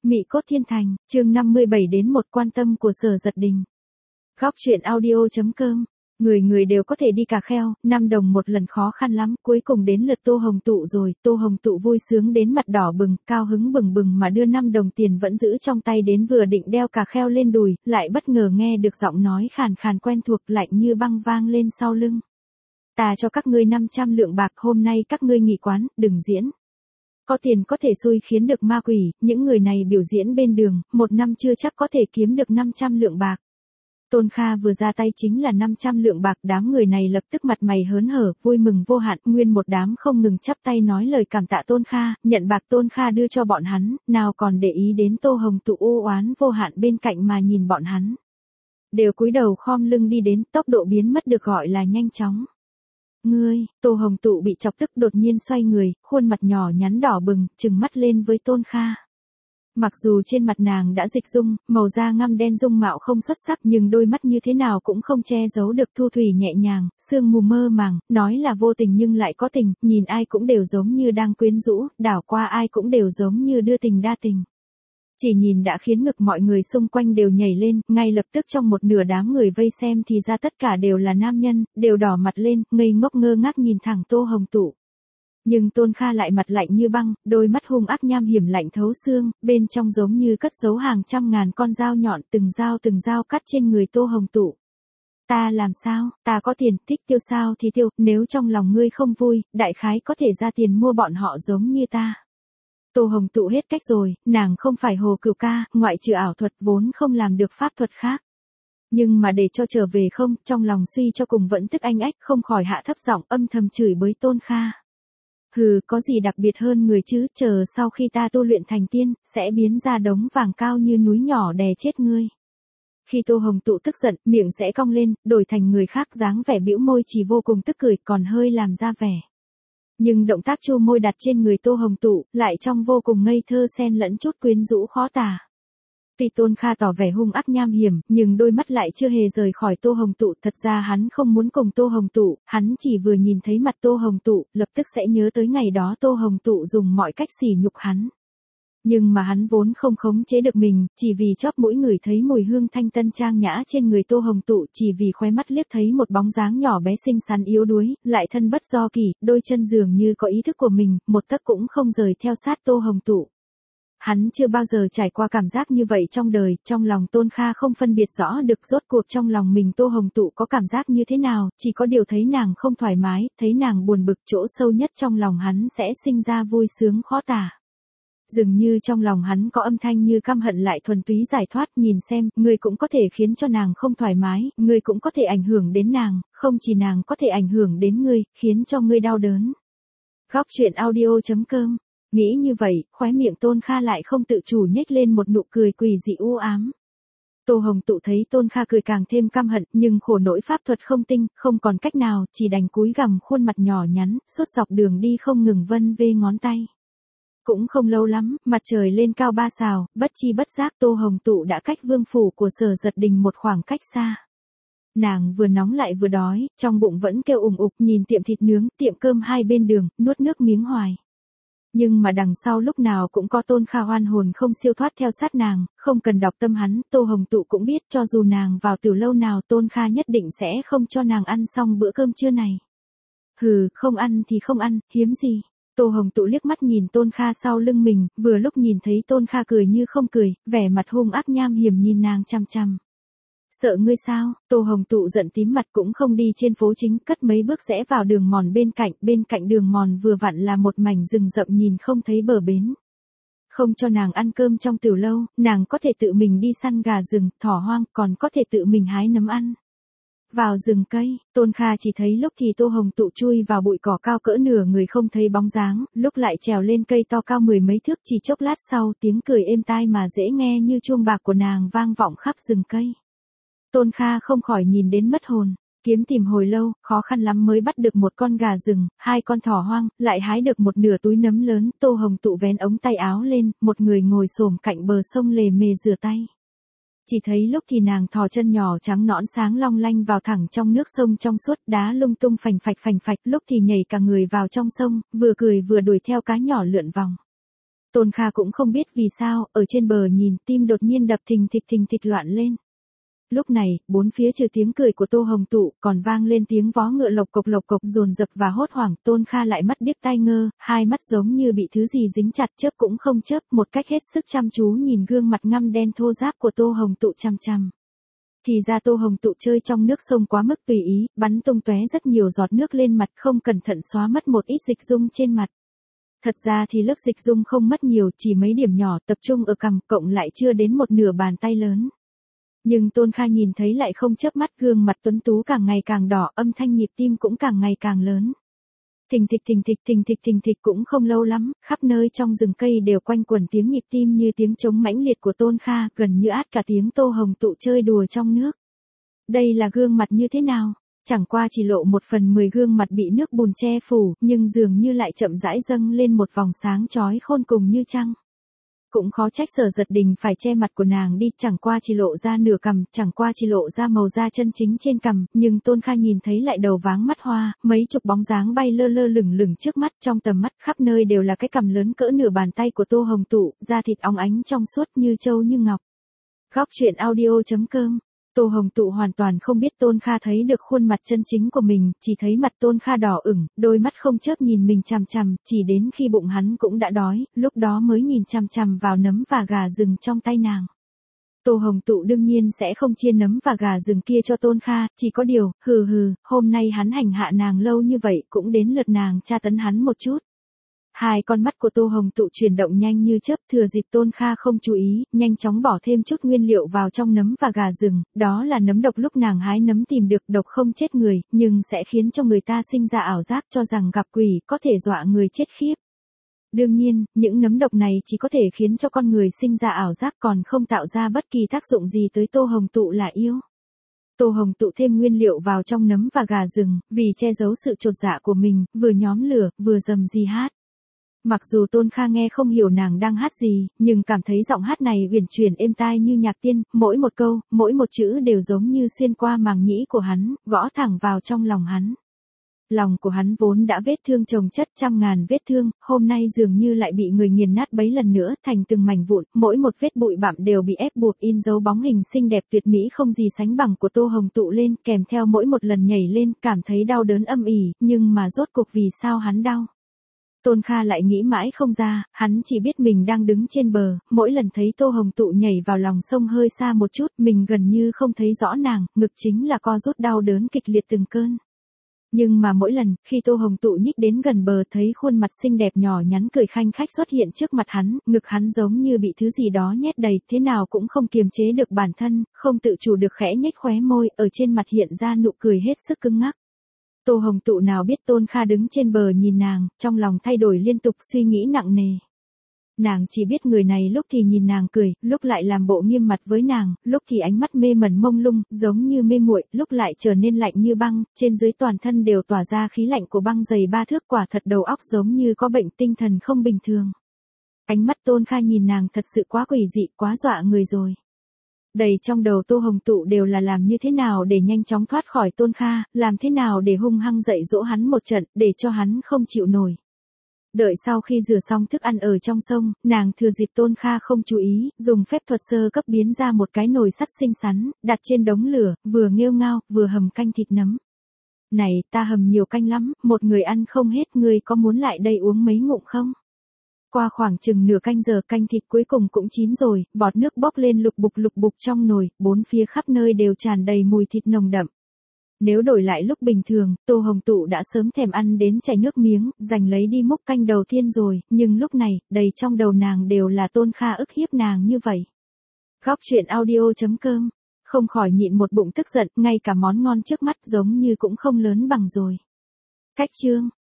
Mị cốt thiên thành, chương 57 đến một quan tâm của Sở Giật Đình. Góc truyện audio.com. Người người đều có thể đi cà kheo, 5 đồng một lần khó khăn lắm, cuối cùng đến lượt Tô Hồng Tụ rồi, Tô Hồng Tụ vui sướng đến mặt đỏ bừng, cao hứng bừng bừng mà đưa 5 đồng tiền vẫn giữ trong tay đến vừa định đeo cà kheo lên đùi, lại bất ngờ nghe được giọng nói khàn khàn quen thuộc lạnh như băng vang lên sau lưng. Ta cho các ngươi 500 lượng bạc, hôm nay các ngươi nghỉ quán, đừng diễn. Có tiền có thể xui khiến được ma quỷ, những người này biểu diễn bên đường, một năm chưa chắc có thể kiếm được 500 lượng bạc. Tôn Kha vừa ra tay chính là 500 lượng bạc, đám người này lập tức mặt mày hớn hở, vui mừng vô hạn, nguyên một đám không ngừng chắp tay nói lời cảm tạ Tôn Kha, nhận bạc Tôn Kha đưa cho bọn hắn, nào còn để ý đến Tô Hồng Tụ u oán vô hạn bên cạnh mà nhìn bọn hắn. Đều cúi đầu khom lưng đi đến, tốc độ biến mất được gọi là nhanh chóng. Ngươi, Tô Hồng Tụ bị chọc tức đột nhiên xoay người, khuôn mặt nhỏ nhắn đỏ bừng, trừng mắt lên với Tôn Kha. Mặc dù trên mặt nàng đã dịch dung, màu da ngăm đen dung mạo không xuất sắc nhưng đôi mắt như thế nào cũng không che giấu được thu thủy nhẹ nhàng, sương mù mơ màng, nói là vô tình nhưng lại có tình, nhìn ai cũng đều giống như đang quyến rũ, đảo qua ai cũng đều giống như đưa tình đa tình. Chỉ nhìn đã khiến ngực mọi người xung quanh đều nhảy lên, ngay lập tức trong một nửa đám người vây xem thì ra tất cả đều là nam nhân, đều đỏ mặt lên, ngây ngốc ngơ ngác nhìn thẳng Tô Hồng Tụ. Nhưng Tôn Kha lại mặt lạnh như băng, đôi mắt hung ác nham hiểm lạnh thấu xương, bên trong giống như cất giấu hàng trăm ngàn con dao nhọn từng dao cắt trên người Tô Hồng Tụ. Ta làm sao, ta có tiền, thích tiêu sao thì tiêu, nếu trong lòng ngươi không vui, đại khái có thể ra tiền mua bọn họ giống như ta. Tô Hồng Tụ hết cách rồi, nàng không phải Hồ Cửu Ca, ngoại trừ ảo thuật vốn không làm được pháp thuật khác. Nhưng mà để cho trở về không, trong lòng suy cho cùng vẫn tức anh ách, không khỏi hạ thấp giọng âm thầm chửi bới Tôn Kha. Hừ, có gì đặc biệt hơn người chứ, chờ sau khi ta tu luyện thành tiên, sẽ biến ra đống vàng cao như núi nhỏ đè chết ngươi. Khi Tô Hồng Tụ tức giận, miệng sẽ cong lên, đổi thành người khác dáng vẻ bĩu môi chỉ vô cùng tức cười, còn hơi làm ra vẻ. Nhưng động tác chu môi đặt trên người Tô Hồng Tụ, lại trong vô cùng ngây thơ xen lẫn chút quyến rũ khó tả. Tuy Tôn Kha tỏ vẻ hung ác nham hiểm, nhưng đôi mắt lại chưa hề rời khỏi Tô Hồng Tụ, thật ra hắn không muốn cùng Tô Hồng Tụ, hắn chỉ vừa nhìn thấy mặt Tô Hồng Tụ, lập tức sẽ nhớ tới ngày đó Tô Hồng Tụ dùng mọi cách sỉ nhục hắn. Nhưng mà hắn vốn không khống chế được mình, chỉ vì chóp mũi ngửi thấy mùi hương thanh tân trang nhã trên người Tô Hồng Tụ, chỉ vì khóe mắt liếc thấy một bóng dáng nhỏ bé xinh xắn yếu đuối, lại thân bất do kỷ, đôi chân dường như có ý thức của mình, một tấc cũng không rời theo sát Tô Hồng Tụ. Hắn chưa bao giờ trải qua cảm giác như vậy trong đời, trong lòng Tôn Kha không phân biệt rõ được rốt cuộc trong lòng mình Tô Hồng Tụ có cảm giác như thế nào, chỉ có điều thấy nàng không thoải mái, thấy nàng buồn bực, chỗ sâu nhất trong lòng hắn sẽ sinh ra vui sướng khó tả. Dường như trong lòng hắn có âm thanh như căm hận lại thuần túy giải thoát, nhìn xem, ngươi cũng có thể khiến cho nàng không thoải mái, ngươi cũng có thể ảnh hưởng đến nàng, không chỉ nàng có thể ảnh hưởng đến ngươi, khiến cho ngươi đau đớn. Góc truyện audio.com. Nghĩ như vậy, khóe miệng Tôn Kha lại không tự chủ nhếch lên một nụ cười quỷ dị u ám. Tô Hồng Tụ thấy Tôn Kha cười càng thêm căm hận, nhưng khổ nỗi pháp thuật không tinh, không còn cách nào, chỉ đành cúi gằm khuôn mặt nhỏ nhắn, suốt dọc đường đi không ngừng vân vê ngón tay. Cũng không lâu lắm, mặt trời lên cao 3 sào, bất chi bất giác Tô Hồng Tụ đã cách vương phủ của Sở Giật Đình một khoảng cách xa. Nàng vừa nóng lại vừa đói, trong bụng vẫn kêu ủng ục, nhìn tiệm thịt nướng, tiệm cơm hai bên đường, nuốt nước miếng hoài. Nhưng mà đằng sau lúc nào cũng có Tôn Kha oan hồn không siêu thoát theo sát nàng, không cần đọc tâm hắn, Tô Hồng Tụ cũng biết cho dù nàng vào tiểu lâu nào Tôn Kha nhất định sẽ không cho nàng ăn xong bữa cơm trưa này. Hừ, không ăn thì không ăn, hiếm gì. Tô Hồng Tụ liếc mắt nhìn Tôn Kha sau lưng mình, vừa lúc nhìn thấy Tôn Kha cười như không cười, vẻ mặt hung ác nham hiểm nhìn nàng chằm chằm. Sợ ngươi sao? Tô Hồng Tụ giận tím mặt cũng không đi trên phố chính, cất mấy bước rẽ vào đường mòn bên cạnh đường mòn vừa vặn là một mảnh rừng rậm nhìn không thấy bờ bến. Không cho nàng ăn cơm trong tiểu lâu, nàng có thể tự mình đi săn gà rừng, thỏ hoang, còn có thể tự mình hái nấm ăn. Vào rừng cây, Tôn Kha chỉ thấy lúc thì Tô Hồng Tụ chui vào bụi cỏ cao cỡ nửa người không thấy bóng dáng, lúc lại trèo lên cây to cao 10 mấy thước, chỉ chốc lát sau tiếng cười êm tai mà dễ nghe như chuông bạc của nàng vang vọng khắp rừng cây. Tôn Kha không khỏi nhìn đến mất hồn, kiếm tìm hồi lâu, khó khăn lắm mới bắt được một con gà rừng, 2 con thỏ hoang, lại hái được một nửa túi nấm lớn, Tô Hồng Tụ vén ống tay áo lên, một người ngồi xổm cạnh bờ sông lề mề rửa tay. Chỉ thấy lúc thì nàng thò chân nhỏ trắng nõn sáng long lanh vào thẳng trong nước sông trong suốt, đá lung tung phành phạch, lúc thì nhảy cả người vào trong sông, vừa cười vừa đuổi theo cá nhỏ lượn vòng. Tôn Kha cũng không biết vì sao, ở trên bờ nhìn, tim đột nhiên đập thình thịch loạn lên. Lúc này, bốn phía trừ tiếng cười của Tô Hồng Tụ, còn vang lên tiếng vó ngựa lộc cộc dồn dập và hốt hoảng. Tôn Kha lại mắt điếc tai ngơ, hai mắt giống như bị thứ gì dính chặt, chớp cũng không chớp, một cách hết sức chăm chú nhìn gương mặt ngăm đen thô ráp của Tô Hồng Tụ chằm chằm. Thì ra Tô Hồng Tụ chơi trong nước sông quá mức tùy ý, bắn tung tóe rất nhiều giọt nước lên mặt, không cẩn thận xóa mất một ít dịch dung trên mặt. Thật ra thì lớp dịch dung không mất nhiều, chỉ mấy điểm nhỏ, tập trung ở cằm, cộng lại chưa đến một nửa bàn tay lớn. Nhưng Tôn Kha nhìn thấy lại không chớp mắt, gương mặt tuấn tú càng ngày càng đỏ, âm thanh nhịp tim cũng càng ngày càng lớn. Thình thịch cũng không lâu lắm, khắp nơi trong rừng cây đều quanh quẩn tiếng nhịp tim như tiếng trống mãnh liệt của Tôn Kha, gần như át cả tiếng Tô Hồng Tụ chơi đùa trong nước. Đây là gương mặt như thế nào? Chẳng qua chỉ lộ 1/10 gương mặt bị nước bùn che phủ, nhưng dường như lại chậm rãi dâng lên một vòng sáng chói khôn cùng như trăng. Cũng khó trách Sở Giật Đình phải che mặt của nàng đi, chẳng qua chỉ lộ ra nửa cằm, chẳng qua chỉ lộ ra màu da chân chính trên cằm, nhưng Tôn Kha nhìn thấy lại đầu váng mắt hoa, mấy chục bóng dáng bay lơ lửng trước mắt, trong tầm mắt khắp nơi đều là cái cằm lớn cỡ nửa bàn tay của Tô Hồng Tụ, da thịt óng ánh trong suốt như châu như ngọc. Góc truyện audio.com. Tô Hồng Tụ hoàn toàn không biết Tôn Kha thấy được khuôn mặt chân chính của mình, chỉ thấy mặt Tôn Kha đỏ ửng, đôi mắt không chớp nhìn mình chằm chằm, chỉ đến khi bụng hắn cũng đã đói, lúc đó mới nhìn chằm chằm vào nấm và gà rừng trong tay nàng. Tô Hồng Tụ đương nhiên sẽ không chia nấm và gà rừng kia cho Tôn Kha, chỉ có điều, hôm nay hắn hành hạ nàng lâu như vậy cũng đến lượt nàng tra tấn hắn một chút. Hai con mắt của Tô Hồng Tụ chuyển động nhanh như chớp, thừa dịp Tôn Kha không chú ý, nhanh chóng bỏ thêm chút nguyên liệu vào trong nấm và gà rừng, đó là nấm độc lúc nàng hái nấm tìm được, độc không chết người, nhưng sẽ khiến cho người ta sinh ra ảo giác cho rằng gặp quỷ, có thể dọa người chết khiếp. Đương nhiên, những nấm độc này chỉ có thể khiến cho con người sinh ra ảo giác, còn không tạo ra bất kỳ tác dụng gì tới Tô Hồng Tụ là yêu. Tô Hồng Tụ thêm nguyên liệu vào trong nấm và gà rừng, vì che giấu sự chột dạ của mình, vừa nhóm lửa, vừa rầm rì hát. Mặc dù Tôn Kha nghe không hiểu nàng đang hát gì, nhưng cảm thấy giọng hát này uyển chuyển êm tai như nhạc tiên, mỗi một câu, mỗi một chữ đều giống như xuyên qua màng nhĩ của hắn, gõ thẳng vào trong lòng hắn. Lòng của hắn vốn đã vết thương chồng chất trăm ngàn vết thương, hôm nay dường như lại bị người nghiền nát bấy lần nữa thành từng mảnh vụn, mỗi một vết bụi bặm đều bị ép buộc in dấu bóng hình xinh đẹp tuyệt mỹ không gì sánh bằng của Tô Hồng Tụ lên, kèm theo mỗi một lần nhảy lên, cảm thấy đau đớn âm ỉ, nhưng mà rốt cuộc vì sao hắn đau? Tôn Kha lại nghĩ mãi không ra, hắn chỉ biết mình đang đứng trên bờ, mỗi lần thấy Tô Hồng Tụ nhảy vào lòng sông hơi xa một chút, mình gần như không thấy rõ nàng, ngực chính là co rút đau đớn kịch liệt từng cơn. Nhưng mà mỗi lần, khi Tô Hồng Tụ nhích đến gần bờ thấy khuôn mặt xinh đẹp nhỏ nhắn cười khanh khách xuất hiện trước mặt hắn, ngực hắn giống như bị thứ gì đó nhét đầy, thế nào cũng không kiềm chế được bản thân, không tự chủ được khẽ nhếch khóe môi, ở trên mặt hiện ra nụ cười hết sức cứng ngắc. Tô Hồng Tụ nào biết Tôn Kha đứng trên bờ nhìn nàng, trong lòng thay đổi liên tục suy nghĩ nặng nề. Nàng chỉ biết người này lúc thì nhìn nàng cười, lúc lại làm bộ nghiêm mặt với nàng, lúc thì ánh mắt mê mẩn mông lung, giống như mê muội, lúc lại trở nên lạnh như băng, trên dưới toàn thân đều tỏa ra khí lạnh của băng dày 3 thước, quả thật đầu óc giống như có bệnh tinh thần không bình thường. Ánh mắt Tôn Kha nhìn nàng thật sự quá quỷ dị, quá dọa người rồi. Đầy trong đầu Tô Hồng Tụ đều là làm như thế nào để nhanh chóng thoát khỏi Tôn Kha, làm thế nào để hung hăng dạy dỗ hắn một trận, để cho hắn không chịu nổi. Đợi sau khi rửa xong thức ăn ở trong sông, nàng thừa dịp Tôn Kha không chú ý, dùng phép thuật sơ cấp biến ra một cái nồi sắt xinh xắn, đặt trên đống lửa, vừa nghêu ngao, vừa hầm canh thịt nấm. Này, ta hầm nhiều canh lắm, một người ăn không hết, ngươi có muốn lại đây uống mấy ngụm không? Qua khoảng chừng nửa canh giờ canh thịt cuối cùng cũng chín rồi, bọt nước bốc lên lục bục trong nồi, bốn phía khắp nơi đều tràn đầy mùi thịt nồng đậm. Nếu đổi lại lúc bình thường, Tô Hồng Tụ đã sớm thèm ăn đến chảy nước miếng, giành lấy đi múc canh đầu tiên rồi, nhưng lúc này, đầy trong đầu nàng đều là Tôn Kha ức hiếp nàng như vậy. Góc truyện audio.com, không khỏi nhịn một bụng tức giận, ngay cả món ngon trước mắt giống như cũng không lớn bằng rồi. Cách chương